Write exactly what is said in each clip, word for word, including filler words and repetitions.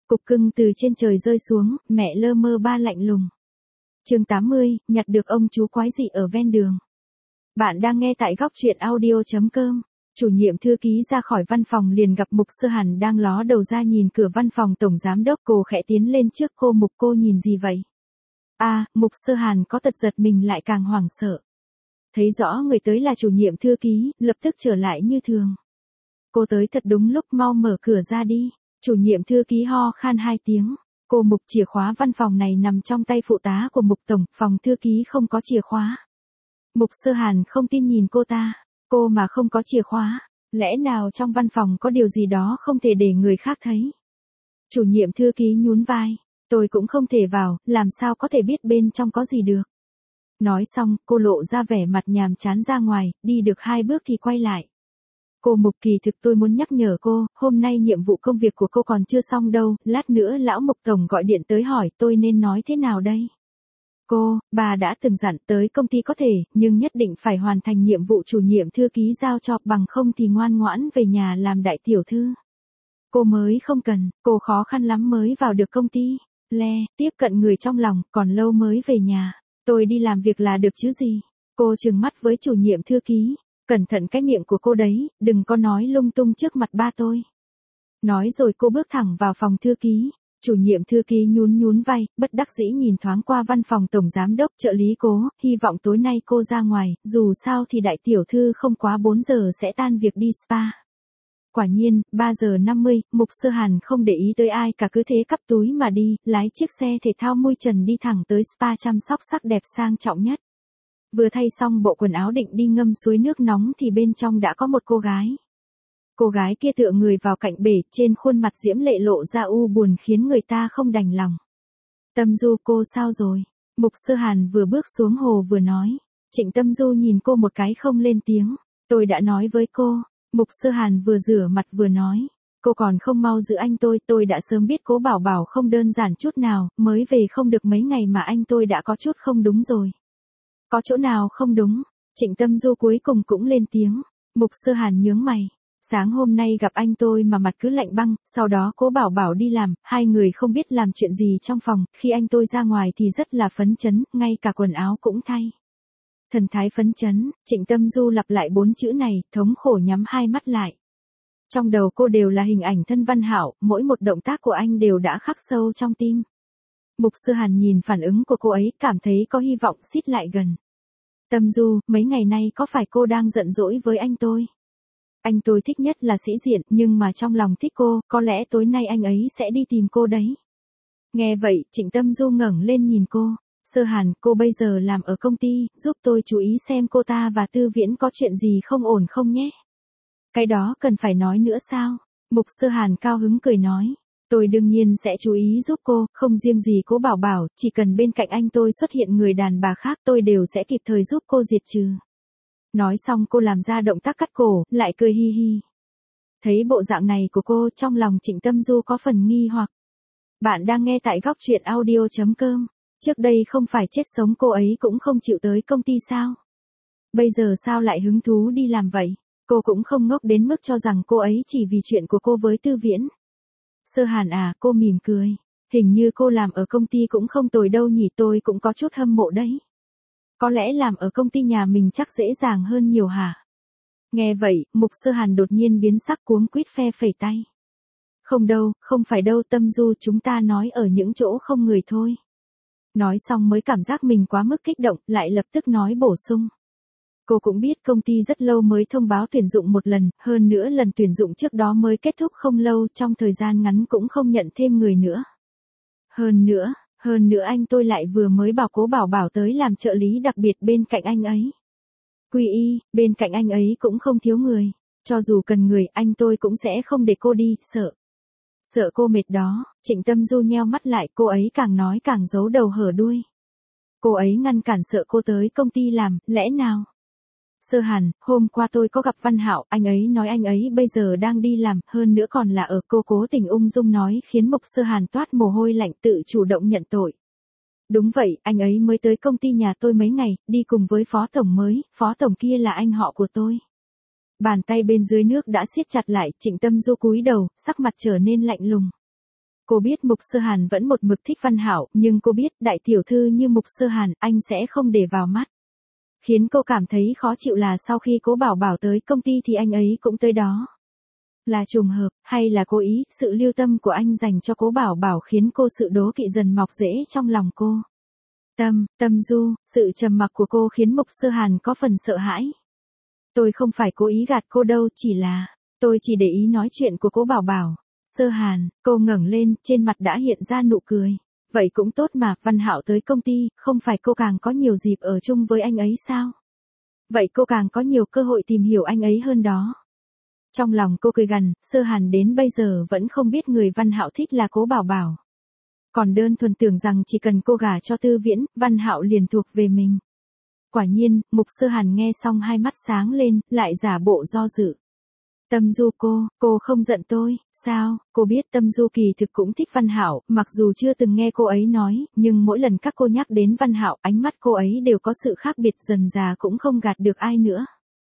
Cục cưng từ trên trời rơi xuống, mẹ lơ mơ ba lạnh lùng. Chương tám mươi, nhặt được ông chú quái dị ở ven đường. Bạn đang nghe tại góc truyện audio chấm com. Chủ nhiệm thư ký ra khỏi văn phòng liền gặp Mục Sơ Hàn đang ló đầu ra nhìn cửa văn phòng tổng giám đốc. Cô khẽ tiến lên trước cô. Mục, cô nhìn gì vậy? À, Mục Sơ Hàn có tật giật mình lại càng hoảng sợ. Thấy rõ người tới là chủ nhiệm thư ký, lập tức trở lại như thường. Cô tới thật đúng lúc, mau mở cửa ra đi. Chủ nhiệm thư ký ho khan hai tiếng. Cô Mục, chìa khóa văn phòng này nằm trong tay phụ tá của Mục tổng, phòng thư ký không có chìa khóa. Mục Sơ Hàn không tin nhìn cô ta. Cô mà không có chìa khóa, lẽ nào trong văn phòng có điều gì đó không thể để người khác thấy? Chủ nhiệm thư ký nhún vai. Tôi cũng không thể vào, làm sao có thể biết bên trong có gì được. Nói xong, cô lộ ra vẻ mặt nhàm chán ra ngoài, đi được hai bước thì quay lại. Cô Mục, kỳ thực tôi muốn nhắc nhở cô, hôm nay nhiệm vụ công việc của cô còn chưa xong đâu, lát nữa lão Mục tổng gọi điện tới hỏi tôi nên nói thế nào đây? Cô, bà đã từng dặn tới công ty có thể, nhưng nhất định phải hoàn thành nhiệm vụ chủ nhiệm thư ký giao cho, bằng không thì ngoan ngoãn về nhà làm đại tiểu thư. Cô mới không cần, cô khó khăn lắm mới vào được công ty. Le, tiếp cận người trong lòng, còn lâu mới về nhà. Tôi đi làm việc là được chứ gì? Cô trừng mắt với chủ nhiệm thư ký. Cẩn thận cái miệng của cô đấy, đừng có nói lung tung trước mặt ba tôi. Nói rồi cô bước thẳng vào phòng thư ký. Chủ nhiệm thư ký nhún nhún vai, bất đắc dĩ nhìn thoáng qua văn phòng tổng giám đốc, trợ lý Cố, hy vọng tối nay cô ra ngoài, dù sao thì đại tiểu thư không quá bốn giờ sẽ tan việc đi spa. Quả nhiên, ba giờ năm mươi, Mục Sơ Hàn không để ý tới ai cả, cứ thế cắp túi mà đi, lái chiếc xe thể thao mui trần đi thẳng tới spa chăm sóc sắc đẹp sang trọng nhất. Vừa thay xong bộ quần áo định đi ngâm suối nước nóng thì bên trong đã có một cô gái. Cô gái kia tựa người vào cạnh bể, trên khuôn mặt diễm lệ lộ ra u buồn khiến người ta không đành lòng. Tâm Du, cô sao rồi? Mục Sơ Hàn vừa bước xuống hồ vừa nói. Trịnh Tâm Du nhìn cô một cái không lên tiếng. Tôi đã nói với cô. Mục Sơ Hàn vừa rửa mặt vừa nói. Cô còn không mau giữ anh tôi, tôi đã sớm biết Cố Bảo Bảo không đơn giản chút nào, mới về không được mấy ngày mà anh tôi đã có chút không đúng rồi. Có chỗ nào không đúng? Trịnh Tâm Du cuối cùng cũng lên tiếng. Mục Sơ Hàn nhướng mày. Sáng hôm nay gặp anh tôi mà mặt cứ lạnh băng, sau đó Cố Bảo Bảo đi làm, hai người không biết làm chuyện gì trong phòng, khi anh tôi ra ngoài thì rất là phấn chấn, ngay cả quần áo cũng thay. Thần thái phấn chấn, Trịnh Tâm Du lặp lại bốn chữ này, thống khổ nhắm hai mắt lại. Trong đầu cô đều là hình ảnh Thân Văn Hạo, mỗi một động tác của anh đều đã khắc sâu trong tim. Mục Sơ Hàn nhìn phản ứng của cô ấy, cảm thấy có hy vọng xít lại gần. Tâm Du, mấy ngày nay có phải cô đang giận dỗi với anh tôi? Anh tôi thích nhất là sĩ diện, nhưng mà trong lòng thích cô, có lẽ tối nay anh ấy sẽ đi tìm cô đấy. Nghe vậy, Trịnh Tâm Du ngẩng lên nhìn cô. Sơ Hàn, cô bây giờ làm ở công ty, giúp tôi chú ý xem cô ta và Tư Viễn có chuyện gì không ổn không nhé. Cái đó cần phải nói nữa sao? Mục Sơ Hàn cao hứng cười nói. Tôi đương nhiên sẽ chú ý giúp cô, không riêng gì Cố Bảo Bảo, chỉ cần bên cạnh anh tôi xuất hiện người đàn bà khác tôi đều sẽ kịp thời giúp cô diệt trừ. Nói xong cô làm ra động tác cắt cổ, lại cười hi hi. Thấy bộ dạng này của cô, trong lòng Trịnh Tâm Du có phần nghi hoặc. Bạn đang nghe tại góc truyện audio chấm com. Trước đây không phải chết sống cô ấy cũng không chịu tới công ty sao? Bây giờ sao lại hứng thú đi làm vậy? Cô cũng không ngốc đến mức cho rằng cô ấy chỉ vì chuyện của cô với Tư Viễn. Sơ Hàn à, cô mỉm cười. Hình như cô làm ở công ty cũng không tồi đâu nhỉ, tôi cũng có chút hâm mộ đấy. Có lẽ làm ở công ty nhà mình chắc dễ dàng hơn nhiều hả? Nghe vậy, Mục Sơ Hàn đột nhiên biến sắc, cuống quýt phe phẩy tay. Không đâu, không phải đâu Tâm Du, chúng ta nói ở những chỗ không người thôi. Nói xong mới cảm giác mình quá mức kích động, lại lập tức nói bổ sung. Cô cũng biết công ty rất lâu mới thông báo tuyển dụng một lần, hơn nữa lần tuyển dụng trước đó mới kết thúc không lâu, trong thời gian ngắn cũng không nhận thêm người nữa. Hơn nữa, hơn nữa anh tôi lại vừa mới bảo Cố Bảo Bảo tới làm trợ lý đặc biệt bên cạnh anh ấy. Quy y, bên cạnh anh ấy cũng không thiếu người, cho dù cần người anh tôi cũng sẽ không để cô đi, sợ. Sợ cô mệt đó. Trịnh Tâm Du nheo mắt lại, cô ấy càng nói càng giấu đầu hở đuôi. Cô ấy ngăn cản sợ cô tới công ty làm, lẽ nào? Sơ Hàn, hôm qua tôi có gặp Văn Hạo, anh ấy nói anh ấy bây giờ đang đi làm, hơn nữa còn là ở, cô cố tình ung dung nói khiến Mục Sơ Hàn toát mồ hôi lạnh, tự chủ động nhận tội. Đúng vậy, anh ấy mới tới công ty nhà tôi mấy ngày, đi cùng với phó tổng mới, phó tổng kia là anh họ của tôi. Bàn tay bên dưới nước đã siết chặt lại, Trịnh Tâm Du cúi đầu, sắc mặt trở nên lạnh lùng. Cô biết Mục Sơ Hàn vẫn một mực thích Văn Hạo, nhưng cô biết đại tiểu thư như Mục Sơ Hàn, anh sẽ không để vào mắt. Khiến cô cảm thấy khó chịu là sau khi Cố Bảo Bảo tới công ty thì anh ấy cũng tới đó. Là trùng hợp, hay là cố ý, sự lưu tâm của anh dành cho Cố Bảo Bảo khiến cô sự đố kỵ dần mọc rễ trong lòng cô. Tâm, Tâm Du, sự trầm mặc của cô khiến Mục Sơ Hàn có phần sợ hãi. Tôi không phải cố ý gạt cô đâu, chỉ là, tôi chỉ để ý nói chuyện của Cố Bảo Bảo. Sơ Hàn, cô ngẩng lên, trên mặt đã hiện ra nụ cười. Vậy cũng tốt mà, Văn Hạo tới công ty, không phải cô càng có nhiều dịp ở chung với anh ấy sao? Vậy cô càng có nhiều cơ hội tìm hiểu anh ấy hơn đó. Trong lòng cô cười gằn, Sơ Hàn đến bây giờ vẫn không biết người Văn Hạo thích là Cố Bảo Bảo. Còn đơn thuần tưởng rằng chỉ cần cô gả cho Tư Viễn, Văn Hạo liền thuộc về mình. Quả nhiên, Mục Sơ Hàn nghe xong hai mắt sáng lên, lại giả bộ do dự. Tâm Du cô, cô không giận tôi, sao? Cô biết Tâm Du kỳ thực cũng thích Văn Hạo, mặc dù chưa từng nghe cô ấy nói, nhưng mỗi lần các cô nhắc đến Văn Hạo, ánh mắt cô ấy đều có sự khác biệt, dần dà cũng không gạt được ai nữa.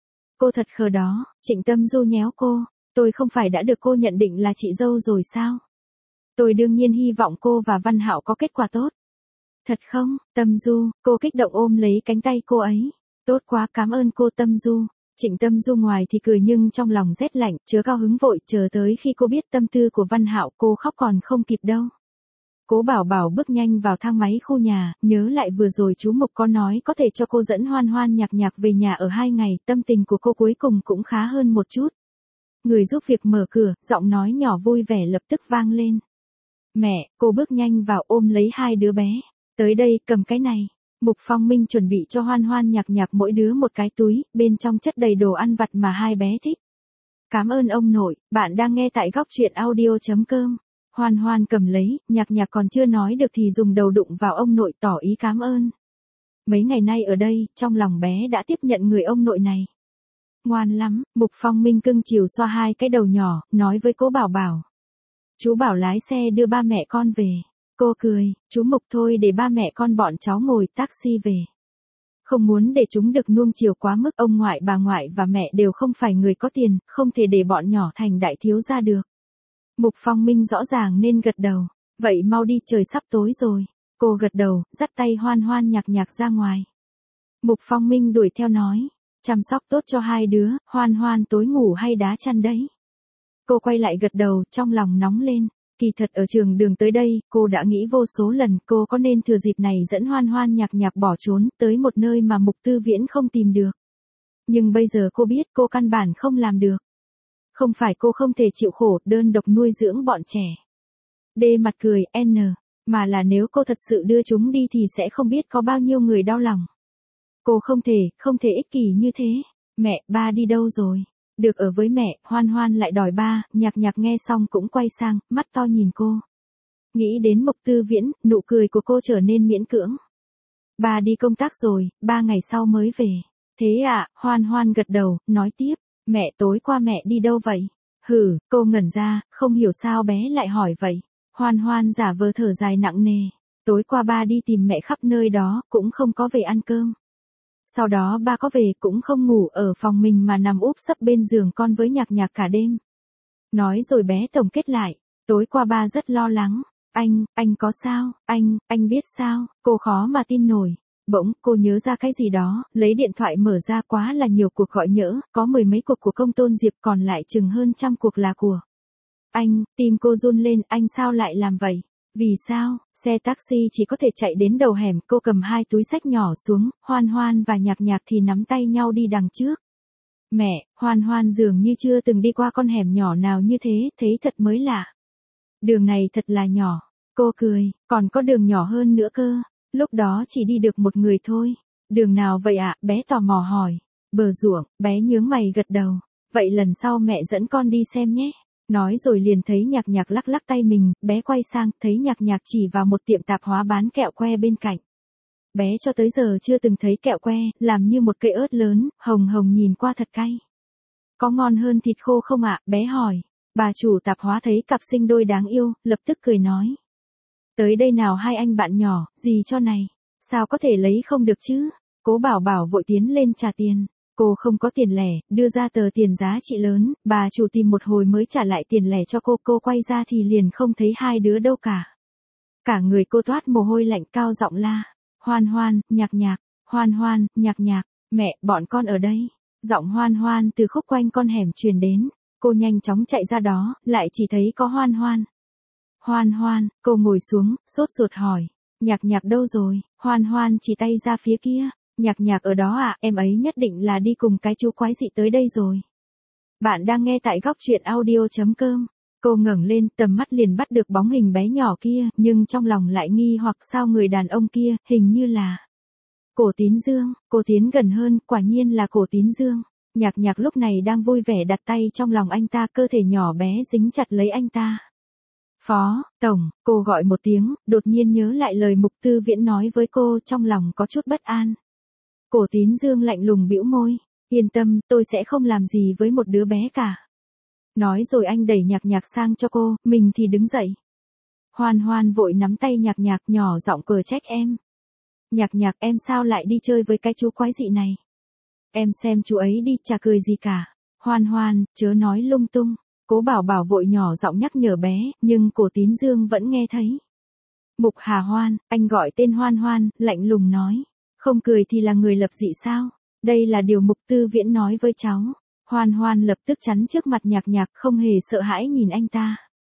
Cô thật khờ đó. Trịnh Tâm Du nhéo cô, tôi không phải đã được cô nhận định là chị dâu rồi sao? Tôi đương nhiên hy vọng cô và Văn Hạo có kết quả tốt. Thật không? Tâm Du, cô kích động ôm lấy cánh tay cô ấy. Tốt quá, cảm ơn cô Tâm Du. Trịnh Tâm Du ngoài thì cười nhưng trong lòng rét lạnh, chớ cao hứng vội, chờ tới khi cô biết tâm tư của Văn Hạo, cô khóc còn không kịp đâu. Cố Bảo Bảo bước nhanh vào thang máy khu nhà, nhớ lại vừa rồi chú Mục có nói có thể cho cô dẫn Hoan Hoan Nhạc Nhạc về nhà ở hai ngày, tâm tình của cô cuối cùng cũng khá hơn một chút. Người giúp việc mở cửa, giọng nói nhỏ vui vẻ lập tức vang lên. Mẹ, cô bước nhanh vào ôm lấy hai đứa bé. Tới đây, cầm cái này. Mục Phong Minh chuẩn bị cho Hoan Hoan Nhạc Nhạc mỗi đứa một cái túi, bên trong chất đầy đồ ăn vặt mà hai bé thích. Cảm ơn ông nội, bạn đang nghe tại góc truyện audio chấm com. Hoan Hoan cầm lấy, Nhạc Nhạc còn chưa nói được thì dùng đầu đụng vào ông nội tỏ ý cảm ơn. Mấy ngày nay ở đây, trong lòng bé đã tiếp nhận người ông nội này. Ngoan lắm, Mục Phong Minh cưng chiều xoa hai cái đầu nhỏ, nói với Cố Bảo Bảo. Chú bảo lái xe đưa ba mẹ con về. Cô cười, chú Mục thôi để ba mẹ con bọn cháu ngồi taxi về. Không muốn để chúng được nuông chiều quá mức, ông ngoại bà ngoại và mẹ đều không phải người có tiền, không thể để bọn nhỏ thành đại thiếu gia được. Mục Phong Minh rõ ràng nên gật đầu. Vậy mau đi, trời sắp tối rồi. Cô gật đầu, dắt tay Hoan Hoan Nhạc Nhạc ra ngoài. Mục Phong Minh đuổi theo nói. Chăm sóc tốt cho hai đứa, Hoan Hoan tối ngủ hay đá chăn đấy. Cô quay lại gật đầu, trong lòng nóng lên. Kỳ thật ở trường đường tới đây, cô đã nghĩ vô số lần cô có nên thừa dịp này dẫn Hoan Hoan Nhạc Nhạc bỏ trốn tới một nơi mà Mục Tư Viễn không tìm được. Nhưng bây giờ cô biết cô căn bản không làm được. Không phải cô không thể chịu khổ đơn độc nuôi dưỡng bọn trẻ. Đê mặt cười, N. Mà là nếu cô thật sự đưa chúng đi thì sẽ không biết có bao nhiêu người đau lòng. Cô không thể, không thể ích kỷ như thế. Mẹ, ba đi đâu rồi? Được ở với mẹ, Hoan Hoan lại đòi ba, Nhạc Nhạc nghe xong cũng quay sang, mắt to nhìn cô. Nghĩ đến Mục Tư Viễn, nụ cười của cô trở nên miễn cưỡng. Ba đi công tác rồi, ba ngày sau mới về. Thế à, Hoan Hoan gật đầu, nói tiếp. Mẹ tối qua mẹ đi đâu vậy? Hừ, cô ngẩn ra, không hiểu sao bé lại hỏi vậy. Hoan Hoan giả vờ thở dài nặng nề. Tối qua ba đi tìm mẹ khắp nơi đó, cũng không có về ăn cơm. Sau đó ba có về cũng không ngủ ở phòng mình mà nằm úp sấp bên giường con với Nhạc Nhạc cả đêm. Nói rồi bé tổng kết lại. Tối qua ba rất lo lắng. Anh, anh có sao? Anh, anh biết sao? Cô khó mà tin nổi. Bỗng, cô nhớ ra cái gì đó, lấy điện thoại mở ra, quá là nhiều cuộc gọi nhỡ, có mười mấy cuộc của Công Tôn Diệp, còn lại chừng hơn trăm cuộc là của anh. Tim cô run lên, anh sao lại làm vậy? Vì sao? Xe taxi chỉ có thể chạy đến đầu hẻm, cô cầm hai túi xách nhỏ xuống, Hoan Hoan và Nhạc Nhạc thì nắm tay nhau đi đằng trước. Mẹ, Hoan Hoan dường như chưa từng đi qua con hẻm nhỏ nào như thế, thấy thật mới lạ. Đường này thật là nhỏ. Cô cười, còn có đường nhỏ hơn nữa cơ. Lúc đó chỉ đi được một người thôi. Đường nào vậy ạ? Bé tò mò hỏi. Bờ ruộng, bé nhướng mày gật đầu. Vậy lần sau mẹ dẫn con đi xem nhé. Nói rồi liền thấy Nhạc Nhạc lắc lắc tay mình, bé quay sang, thấy Nhạc Nhạc chỉ vào một tiệm tạp hóa bán kẹo que bên cạnh. Bé cho tới giờ chưa từng thấy kẹo que, làm như một cây ớt lớn, hồng hồng nhìn qua thật cay. Có ngon hơn thịt khô không ạ? Bé hỏi. Bà chủ tạp hóa thấy cặp sinh đôi đáng yêu, lập tức cười nói. Tới đây nào hai anh bạn nhỏ, gì cho này? Sao có thể lấy không được chứ? Cố Bảo Bảo vội tiến lên trả tiền. Cô không có tiền lẻ, đưa ra tờ tiền giá trị lớn, bà chủ tìm một hồi mới trả lại tiền lẻ cho cô, cô quay ra thì liền không thấy hai đứa đâu cả. Cả người cô toát mồ hôi lạnh, cao giọng la, Hoan Hoan, Nhạc Nhạc, Hoan Hoan, Nhạc Nhạc, mẹ, bọn con ở đây. Giọng Hoan Hoan từ khúc quanh con hẻm truyền đến, cô nhanh chóng chạy ra đó, lại chỉ thấy có Hoan Hoan. Hoan Hoan, cô ngồi xuống, sốt ruột hỏi, Nhạc Nhạc đâu rồi? Hoan Hoan chỉ tay ra phía kia, Nhạc Nhạc ở đó à, em ấy nhất định là đi cùng cái chú quái dị tới đây rồi. Bạn đang nghe tại góc truyện audio.com. Cô ngẩng lên, tầm mắt liền bắt được bóng hình bé nhỏ kia, nhưng trong lòng lại nghi hoặc sao người đàn ông kia, hình như là Cổ Tín Dương. Cô tiến gần hơn, quả nhiên là Cổ Tín Dương. Nhạc Nhạc lúc này đang vui vẻ đặt tay trong lòng anh ta, cơ thể nhỏ bé dính chặt lấy anh ta. Phó Tổng, cô gọi một tiếng, đột nhiên nhớ lại lời Mục Tư Viễn nói với cô, trong lòng có chút bất an. Cổ Tín Dương lạnh lùng bĩu môi, yên tâm, tôi sẽ không làm gì với một đứa bé cả. Nói rồi anh đẩy Nhạc Nhạc sang cho cô, mình thì đứng dậy. Hoan Hoan vội nắm tay Nhạc Nhạc, nhỏ giọng cờ trách em. Nhạc Nhạc, em sao lại đi chơi với cái chú quái dị này? Em xem chú ấy đi, chả cười gì cả. Hoan Hoan, chớ nói lung tung. Cố Bảo Bảo vội nhỏ giọng nhắc nhở bé, nhưng Cổ Tín Dương vẫn nghe thấy. Mục Hà Hoan, anh gọi tên Hoan Hoan, lạnh lùng nói. Không cười thì là người lập dị sao? Đây là điều Mục Tư Viễn nói với cháu. Hoan Hoan lập tức chắn trước mặt Nhạc Nhạc, không hề sợ hãi nhìn anh ta.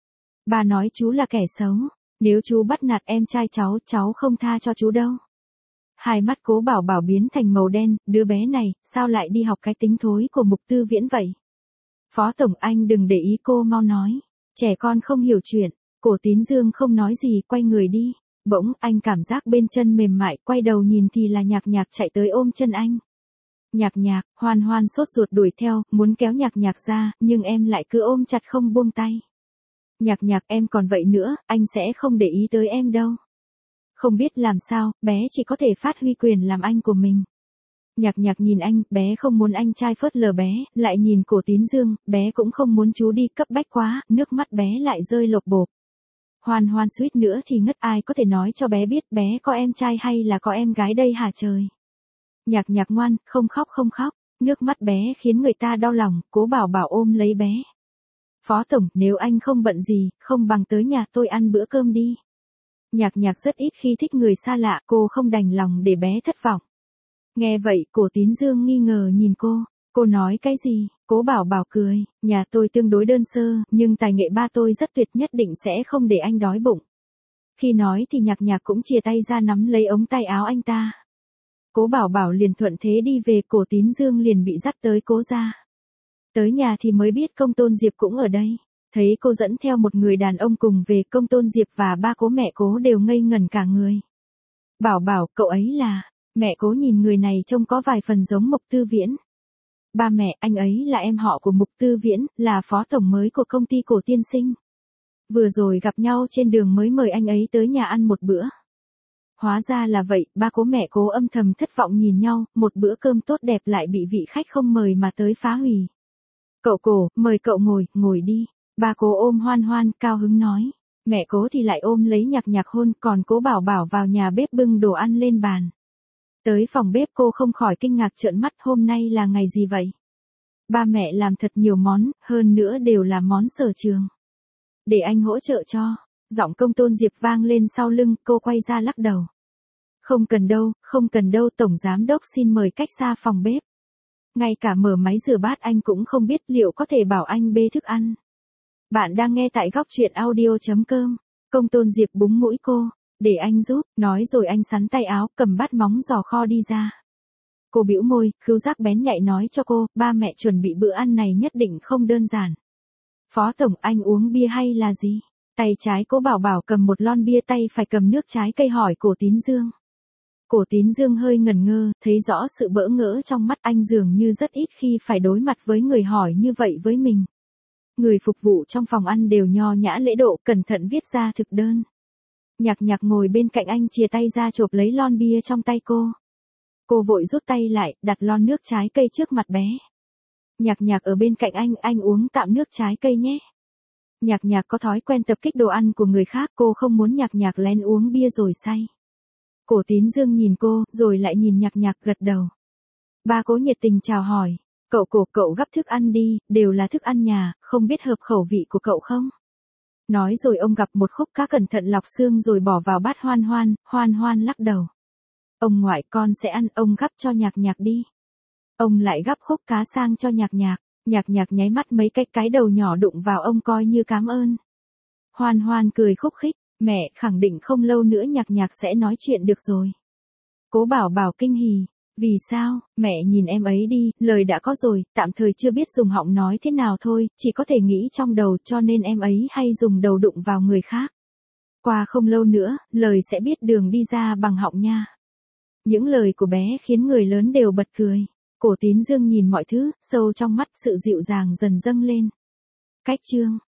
Bà nói chú là kẻ xấu. Nếu chú bắt nạt em trai cháu, cháu không tha cho chú đâu. Hai mắt Cố Bảo Bảo biến thành màu đen, đứa bé này, sao lại đi học cái tính thối của Mục Tư Viễn vậy? Phó Tổng, anh đừng để ý cô, mau nói. Trẻ con không hiểu chuyện. Cổ Tín Dương không nói gì, quay người đi. Bỗng, anh cảm giác bên chân mềm mại, quay đầu nhìn thì là Nhạc Nhạc chạy tới ôm chân anh. Nhạc Nhạc, Hoan Hoan sốt ruột đuổi theo, muốn kéo Nhạc Nhạc ra, nhưng em lại cứ ôm chặt không buông tay. Nhạc Nhạc, em còn vậy nữa, anh sẽ không để ý tới em đâu. Không biết làm sao, bé chỉ có thể phát huy quyền làm anh của mình. Nhạc Nhạc nhìn anh, bé không muốn anh trai phớt lờ bé, lại nhìn Cổ Tín Dương, bé cũng không muốn chú đi, cấp bách quá, nước mắt bé lại rơi lộp bộp. Hoan Hoan suýt nữa thì ngất, ai có thể nói cho bé biết bé có em trai hay là có em gái đây hả trời. Nhạc Nhạc ngoan, không khóc không khóc, nước mắt bé khiến người ta đau lòng, Cố Bảo Bảo ôm lấy bé. Phó Tổng, nếu anh không bận gì, không bằng tới nhà tôi ăn bữa cơm đi. Nhạc Nhạc rất ít khi thích người xa lạ, cô không đành lòng để bé thất vọng. Nghe vậy, Cổ Tín Dương nghi ngờ nhìn cô, cô nói cái gì? Cố Bảo Bảo cười, nhà tôi tương đối đơn sơ, nhưng tài nghệ ba tôi rất tuyệt, nhất định sẽ không để anh đói bụng. Khi nói thì Nhạc Nhạc cũng chìa tay ra nắm lấy ống tay áo anh ta. Cố Bảo Bảo liền thuận thế đi về, Cổ Tín Dương liền bị dắt tới Cố gia. Tới nhà thì mới biết Công Tôn Diệp cũng ở đây. Thấy cô dẫn theo một người đàn ông cùng về, Công Tôn Diệp và ba Cố mẹ Cố đều ngây ngẩn cả người. Bảo Bảo, cậu ấy là... Mẹ Cố nhìn người này trông có vài phần giống Mục Tư Viễn. Ba mẹ, anh ấy là em họ của Mục Tư Viễn, là phó tổng mới của công ty Cổ Tiên Sinh. Vừa rồi gặp nhau trên đường mới mời anh ấy tới nhà ăn một bữa. Hóa ra là vậy, ba Cố mẹ Cố âm thầm thất vọng nhìn nhau, một bữa cơm tốt đẹp lại bị vị khách không mời mà tới phá hủy. Cậu Cổ, mời cậu ngồi, ngồi đi. Ba Cố ôm Hoan Hoan, cao hứng nói. Mẹ Cố thì lại ôm lấy Nhạc Nhạc hôn, còn Cố Bảo Bảo vào nhà bếp bưng đồ ăn lên bàn. Tới phòng bếp cô không khỏi kinh ngạc trợn mắt, hôm nay là ngày gì vậy? Ba mẹ làm thật nhiều món, hơn nữa đều là món sở trường. Để anh hỗ trợ cho. Giọng Công Tôn Diệp vang lên sau lưng, cô quay ra lắc đầu. Không cần đâu, không cần đâu, Tổng Giám Đốc xin mời cách xa phòng bếp. Ngay cả mở máy rửa bát anh cũng không biết, liệu có thể bảo anh bê thức ăn. Bạn đang nghe tại góc truyện audio.com. Công Tôn Diệp búng mũi cô. Để anh giúp, nói rồi anh sắn tay áo, cầm bát móng giò kho đi ra. Cô bĩu môi, khứu giác bén nhạy nói cho cô, ba mẹ chuẩn bị bữa ăn này nhất định không đơn giản. Phó Tổng, anh uống bia hay là gì? Tay trái Cố Bảo Bảo cầm một lon bia, tay phải cầm nước trái cây hỏi Cổ Tín Dương. Cổ Tín Dương hơi ngẩn ngơ, thấy rõ sự bỡ ngỡ trong mắt anh, dường như rất ít khi phải đối mặt với người hỏi như vậy với mình. Người phục vụ trong phòng ăn đều nho nhã lễ độ, cẩn thận viết ra thực đơn. Nhạc Nhạc ngồi bên cạnh anh chìa tay ra chộp lấy lon bia trong tay cô. Cô vội rút tay lại, đặt lon nước trái cây trước mặt bé. Nhạc Nhạc ở bên cạnh anh, anh uống tạm nước trái cây nhé. Nhạc Nhạc có thói quen tập kích đồ ăn của người khác, cô không muốn Nhạc Nhạc lén uống bia rồi say. Cổ Tín Dương nhìn cô, rồi lại nhìn Nhạc Nhạc, gật đầu. Ba Cố nhiệt tình chào hỏi. Cậu Cổ, cậu gắp thức ăn đi, đều là thức ăn nhà, không biết hợp khẩu vị của cậu không? Nói rồi ông gắp một khúc cá cẩn thận lọc xương rồi bỏ vào bát Hoan Hoan, Hoan Hoan lắc đầu. Ông ngoại, con sẽ ăn, ông gắp cho Nhạc Nhạc đi. Ông lại gắp khúc cá sang cho Nhạc Nhạc, Nhạc Nhạc nháy mắt mấy cái cái đầu nhỏ đụng vào ông coi như cám ơn. Hoan Hoan cười khúc khích, mẹ khẳng định không lâu nữa Nhạc Nhạc sẽ nói chuyện được rồi. Cố Bảo Bảo kinh hỉ, vì sao, mẹ nhìn em ấy đi, lời đã có rồi, tạm thời chưa biết dùng họng nói thế nào thôi, chỉ có thể nghĩ trong đầu cho nên em ấy hay dùng đầu đụng vào người khác. Qua không lâu nữa, lời sẽ biết đường đi ra bằng họng nha. Những lời của bé khiến người lớn đều bật cười. Cổ Tín Dương nhìn mọi thứ, sâu trong mắt sự dịu dàng dần dâng lên. Cách chương